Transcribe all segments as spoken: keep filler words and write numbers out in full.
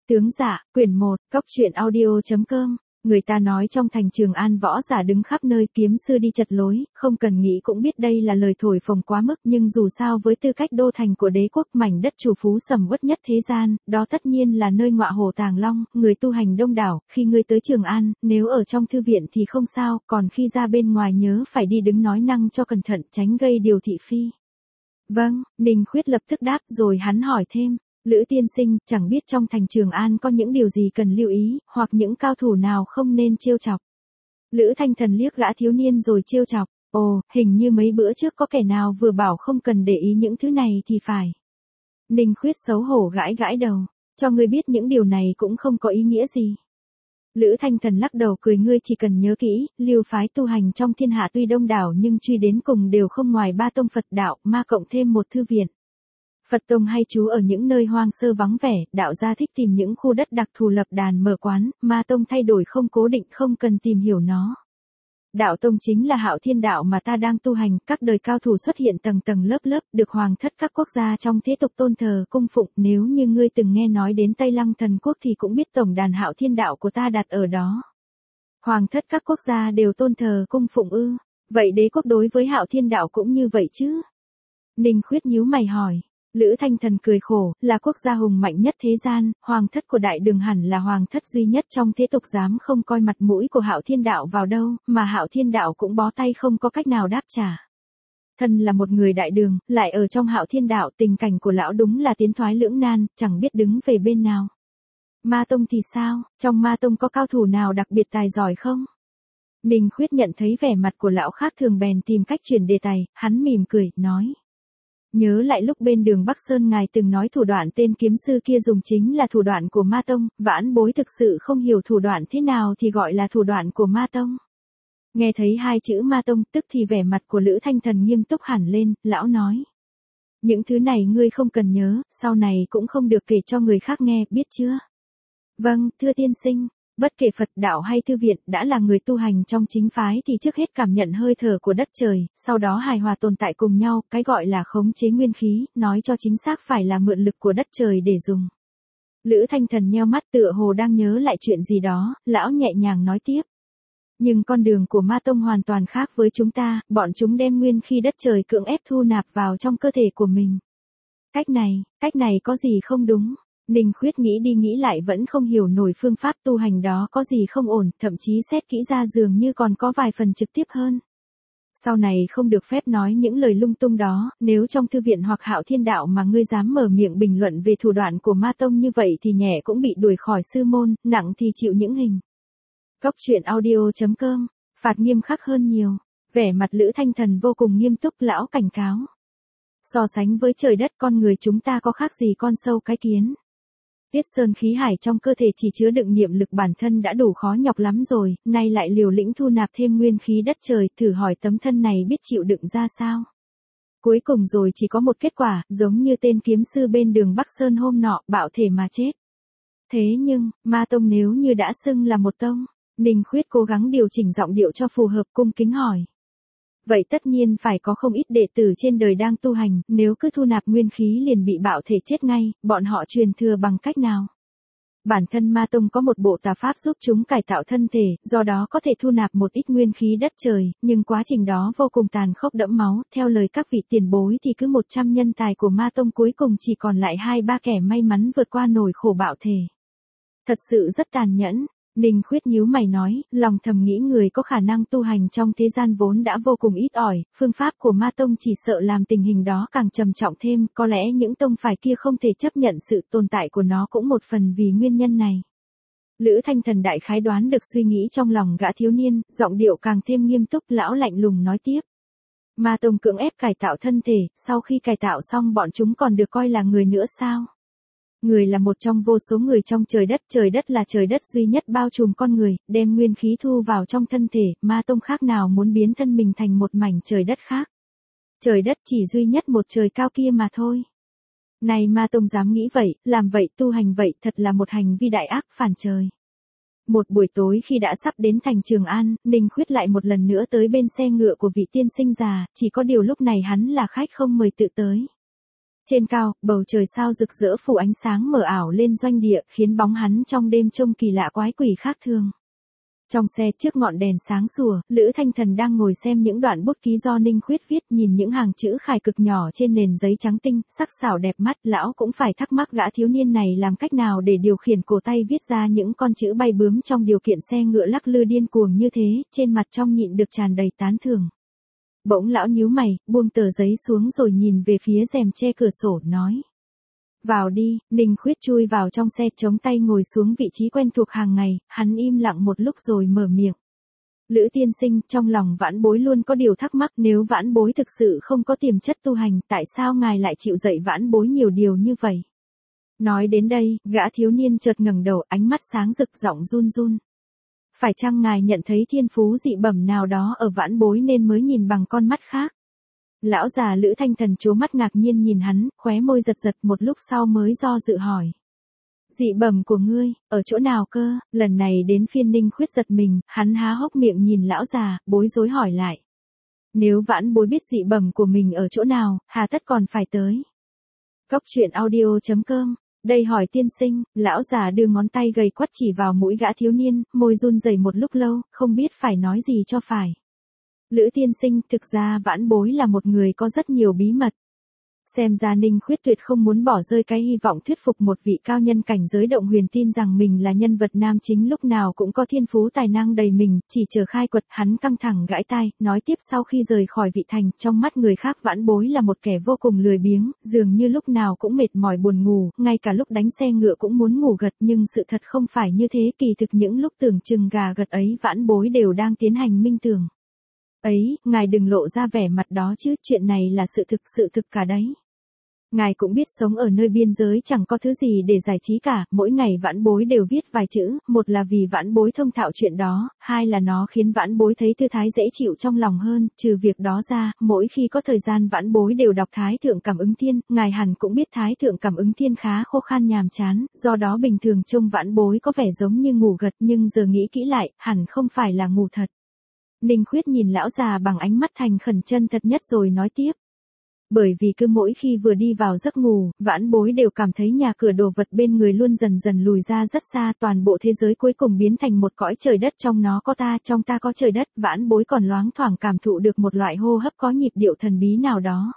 Tướng dạ, quyển một, cóc truyện audio.com. Người ta nói trong thành Trường An võ giả đứng khắp nơi, kiếm sư đi chật lối, không cần nghĩ cũng biết đây là lời thổi phồng quá mức, nhưng dù sao với tư cách đô thành của đế quốc, mảnh đất chủ phú sầm uất nhất thế gian, đó tất nhiên là nơi ngọa hổ tàng long, người tu hành đông đảo. Khi ngươi tới Trường An, nếu ở trong thư viện thì không sao, còn khi ra bên ngoài nhớ phải đi đứng nói năng cho cẩn thận, tránh gây điều thị phi. Vâng, Ninh Khuyết lập tức đáp, rồi hắn hỏi thêm. Lữ tiên sinh, chẳng biết trong thành Trường An có những điều gì cần lưu ý, hoặc những cao thủ nào không nên trêu chọc. Lữ Thanh Thần liếc gã thiếu niên rồi trêu chọc. Ồ, hình như mấy bữa trước có kẻ nào vừa bảo không cần để ý những thứ này thì phải. Ninh Khuyết xấu hổ gãi gãi đầu. Cho ngươi biết những điều này cũng không có ý nghĩa gì. Lữ Thanh Thần lắc đầu cười, ngươi chỉ cần nhớ kỹ, lưu phái tu hành trong thiên hạ tuy đông đảo nhưng truy đến cùng đều không ngoài ba tông Phật đạo, ma cộng thêm một thư viện. Phật tông hay trú ở những nơi hoang sơ vắng vẻ, đạo gia thích tìm những khu đất đặc thù lập đàn mở quán, ma tông thay đổi không cố định, không cần tìm hiểu nó. Đạo tông chính là Hạo Thiên đạo mà ta đang tu hành, các đời cao thủ xuất hiện tầng tầng lớp lớp, được hoàng thất các quốc gia trong thế tục tôn thờ cung phụng. Nếu như ngươi từng nghe nói đến Tây Lăng Thần Quốc thì cũng biết tổng đàn Hạo Thiên đạo của ta đặt ở đó. Hoàng thất các quốc gia đều tôn thờ cung phụng ư? Vậy đế quốc đối với Hạo Thiên đạo cũng như vậy chứ? Ninh Khuyết nhíu mày hỏi. Lữ Thanh Thần cười khổ, là quốc gia hùng mạnh nhất thế gian, hoàng thất của Đại Đường hẳn là hoàng thất duy nhất trong thế tục dám không coi mặt mũi của Hạo Thiên đạo vào đâu, mà Hạo Thiên đạo cũng bó tay không có cách nào đáp trả. Thân là một người Đại Đường, lại ở trong Hạo Thiên đạo, tình cảnh của lão đúng là tiến thoái lưỡng nan, chẳng biết đứng về bên nào. Ma tông thì sao, trong ma tông có cao thủ nào đặc biệt tài giỏi không? Ninh Khuyết nhận thấy vẻ mặt của lão khác thường bèn tìm cách chuyển đề tài, hắn mỉm cười, nói. Nhớ lại lúc bên Đường Bắc Sơn ngài từng nói thủ đoạn tên kiếm sư kia dùng chính là thủ đoạn của ma tông, vãn bối thực sự không hiểu thủ đoạn thế nào thì gọi là thủ đoạn của ma tông. Nghe thấy hai chữ ma tông, tức thì vẻ mặt của Lữ Thanh Thần nghiêm túc hẳn lên, lão nói. Những thứ này ngươi không cần nhớ, sau này cũng không được kể cho người khác nghe, biết chưa? Vâng, thưa tiên sinh. Bất kể Phật đạo hay thư viện, đã là người tu hành trong chính phái thì trước hết cảm nhận hơi thở của đất trời, sau đó hài hòa tồn tại cùng nhau, cái gọi là khống chế nguyên khí, nói cho chính xác phải là mượn lực của đất trời để dùng. Lữ Thanh Thần nheo mắt tựa hồ đang nhớ lại chuyện gì đó, lão nhẹ nhàng nói tiếp. Nhưng con đường của ma tông hoàn toàn khác với chúng ta, bọn chúng đem nguyên khí đất trời cưỡng ép thu nạp vào trong cơ thể của mình. Cách này, cách này có gì không đúng? Ninh Khuyết nghĩ đi nghĩ lại vẫn không hiểu nổi phương pháp tu hành đó có gì không ổn, thậm chí xét kỹ ra dường như còn có vài phần trực tiếp hơn. Sau này không được phép nói những lời lung tung đó, nếu trong thư viện hoặc Hạo Thiên đạo mà ngươi dám mở miệng bình luận về thủ đoạn của ma tông như vậy thì nhẹ cũng bị đuổi khỏi sư môn, nặng thì chịu những hình. Cóc truyện audio.com, phạt nghiêm khắc hơn nhiều. Vẻ mặt Lữ Thanh Thần vô cùng nghiêm túc, lão cảnh cáo. So sánh với trời đất, con người chúng ta có khác gì con sâu cái kiến. Tiết sơn khí hải trong cơ thể chỉ chứa đựng niệm lực bản thân đã đủ khó nhọc lắm rồi, nay lại liều lĩnh thu nạp thêm nguyên khí đất trời, thử hỏi tấm thân này biết chịu đựng ra sao. Cuối cùng rồi chỉ có một kết quả, giống như tên kiếm sư bên Đường Bắc Sơn hôm nọ, bạo thể mà chết. Thế nhưng, ma tông nếu như đã xưng là một tông, Ninh Khuyết cố gắng điều chỉnh giọng điệu cho phù hợp, cung kính hỏi. Vậy tất nhiên phải có không ít đệ tử trên đời đang tu hành, nếu cứ thu nạp nguyên khí liền bị bạo thể chết ngay, bọn họ truyền thừa bằng cách nào? Bản thân ma tông có một bộ tà pháp giúp chúng cải tạo thân thể, do đó có thể thu nạp một ít nguyên khí đất trời, nhưng quá trình đó vô cùng tàn khốc đẫm máu, theo lời các vị tiền bối thì cứ một trăm nhân tài của ma tông cuối cùng chỉ còn lại hai ba kẻ may mắn vượt qua nổi khổ bạo thể. Thật sự rất tàn nhẫn. Ninh Khuyết nhíu mày nói, lòng thầm nghĩ người có khả năng tu hành trong thế gian vốn đã vô cùng ít ỏi, phương pháp của ma tông chỉ sợ làm tình hình đó càng trầm trọng thêm, có lẽ những tông phái kia không thể chấp nhận sự tồn tại của nó cũng một phần vì nguyên nhân này. Lữ Thanh Thần đại khái đoán được suy nghĩ trong lòng gã thiếu niên, giọng điệu càng thêm nghiêm túc, lão lạnh lùng nói tiếp. Ma tông cưỡng ép cải tạo thân thể, sau khi cải tạo xong bọn chúng còn được coi là người nữa sao? Người là một trong vô số người trong trời đất, trời đất là trời đất duy nhất bao trùm con người, đem nguyên khí thu vào trong thân thể, ma tông khác nào muốn biến thân mình thành một mảnh trời đất khác. Trời đất chỉ duy nhất một trời cao kia mà thôi. Này ma tông dám nghĩ vậy, làm vậy, tu hành vậy, thật là một hành vi đại ác phản trời. Một buổi tối khi đã sắp đến thành Trường An, Ninh Khuyết lại một lần nữa tới bên xe ngựa của vị tiên sinh già, chỉ có điều lúc này hắn là khách không mời tự tới. Trên cao, bầu trời sao rực rỡ phủ ánh sáng mờ ảo lên doanh địa, khiến bóng hắn trong đêm trông kỳ lạ quái quỷ khác thường. Trong xe trước ngọn đèn sáng sủa, Lữ Thanh Thần đang ngồi xem những đoạn bút ký do Ninh Khuyết viết, nhìn những hàng chữ khải cực nhỏ trên nền giấy trắng tinh, sắc sảo đẹp mắt, lão cũng phải thắc mắc gã thiếu niên này làm cách nào để điều khiển cổ tay viết ra những con chữ bay bướm trong điều kiện xe ngựa lắc lư điên cuồng như thế, trên mặt trong nhịn được tràn đầy tán thưởng. Bỗng lão nhíu mày, buông tờ giấy xuống rồi nhìn về phía rèm che cửa sổ, nói. Vào đi. Ninh Khuyết chui vào trong xe, chống tay ngồi xuống vị trí quen thuộc hàng ngày, hắn im lặng một lúc rồi mở miệng. Lữ tiên sinh, trong lòng Vãn Bối luôn có điều thắc mắc, nếu Vãn Bối thực sự không có tiềm chất tu hành, tại sao ngài lại chịu dạy Vãn Bối nhiều điều như vậy? Nói đến đây, gã thiếu niên chợt ngẩng đầu, ánh mắt sáng rực, giọng run run. Phải chăng ngài nhận thấy thiên phú dị bẩm nào đó ở Vãn Bối nên mới nhìn bằng con mắt khác? Lão già Lữ Thanh Thần trố mắt ngạc nhiên nhìn hắn, khóe môi giật giật, một lúc sau mới do dự hỏi. Dị bẩm của ngươi, ở chỗ nào cơ? Lần này đến phiên Ninh Khuyết giật mình, hắn há hốc miệng nhìn lão già, bối rối hỏi lại. Nếu Vãn Bối biết dị bẩm của mình ở chỗ nào, hà tất còn phải tới. Cốc truyện audio chấm com. Đây hỏi tiên sinh, lão già đưa ngón tay gầy quắt chỉ vào mũi gã thiếu niên, môi run rẩy một lúc lâu, không biết phải nói gì cho phải. Lữ tiên sinh, thực ra Vãn Bối là một người có rất nhiều bí mật. Xem ra Ninh Khuyết tuyệt không muốn bỏ rơi cái hy vọng thuyết phục một vị cao nhân cảnh giới động huyền tin rằng mình là nhân vật nam chính lúc nào cũng có thiên phú tài năng đầy mình, chỉ chờ khai quật. Hắn căng thẳng gãi tai, nói tiếp, sau khi rời khỏi vị thành, trong mắt người khác Vãn Bối là một kẻ vô cùng lười biếng, dường như lúc nào cũng mệt mỏi buồn ngủ, ngay cả lúc đánh xe ngựa cũng muốn ngủ gật, nhưng sự thật không phải như thế, kỳ thực những lúc tưởng chừng gà gật ấy Vãn Bối đều đang tiến hành minh tưởng. Ấy, ngài đừng lộ ra vẻ mặt đó chứ, chuyện này là sự thực sự thực cả đấy. Ngài cũng biết sống ở nơi biên giới chẳng có thứ gì để giải trí cả, mỗi ngày Vãn Bối đều viết vài chữ, một là vì Vãn Bối thông thạo chuyện đó, hai là nó khiến Vãn Bối thấy thư thái dễ chịu trong lòng hơn, trừ việc đó ra, mỗi khi có thời gian Vãn Bối đều đọc Thái Thượng Cảm Ứng Thiên, ngài hẳn cũng biết Thái Thượng Cảm Ứng Thiên khá khô khan nhàm chán, do đó bình thường trông Vãn Bối có vẻ giống như ngủ gật, nhưng giờ nghĩ kỹ lại, hẳn không phải là ngủ thật. Ninh Khuyết nhìn lão già bằng ánh mắt thành khẩn chân thật nhất rồi nói tiếp. Bởi vì cứ mỗi khi vừa đi vào giấc ngủ, Vãn Bối đều cảm thấy nhà cửa đồ vật bên người luôn dần dần lùi ra rất xa, toàn bộ thế giới cuối cùng biến thành một cõi trời đất, trong nó có ta, trong ta có trời đất. Vãn Bối còn loáng thoảng cảm thụ được một loại hô hấp có nhịp điệu thần bí nào đó.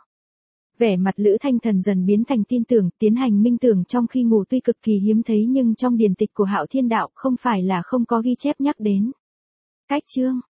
Vẻ mặt Lữ Thanh Thần dần biến thành tin tưởng, tiến hành minh tưởng trong khi ngủ tuy cực kỳ hiếm thấy nhưng trong điển tịch của Hạo Thiên Đạo không phải là không có ghi chép nhắc đến. Cách chương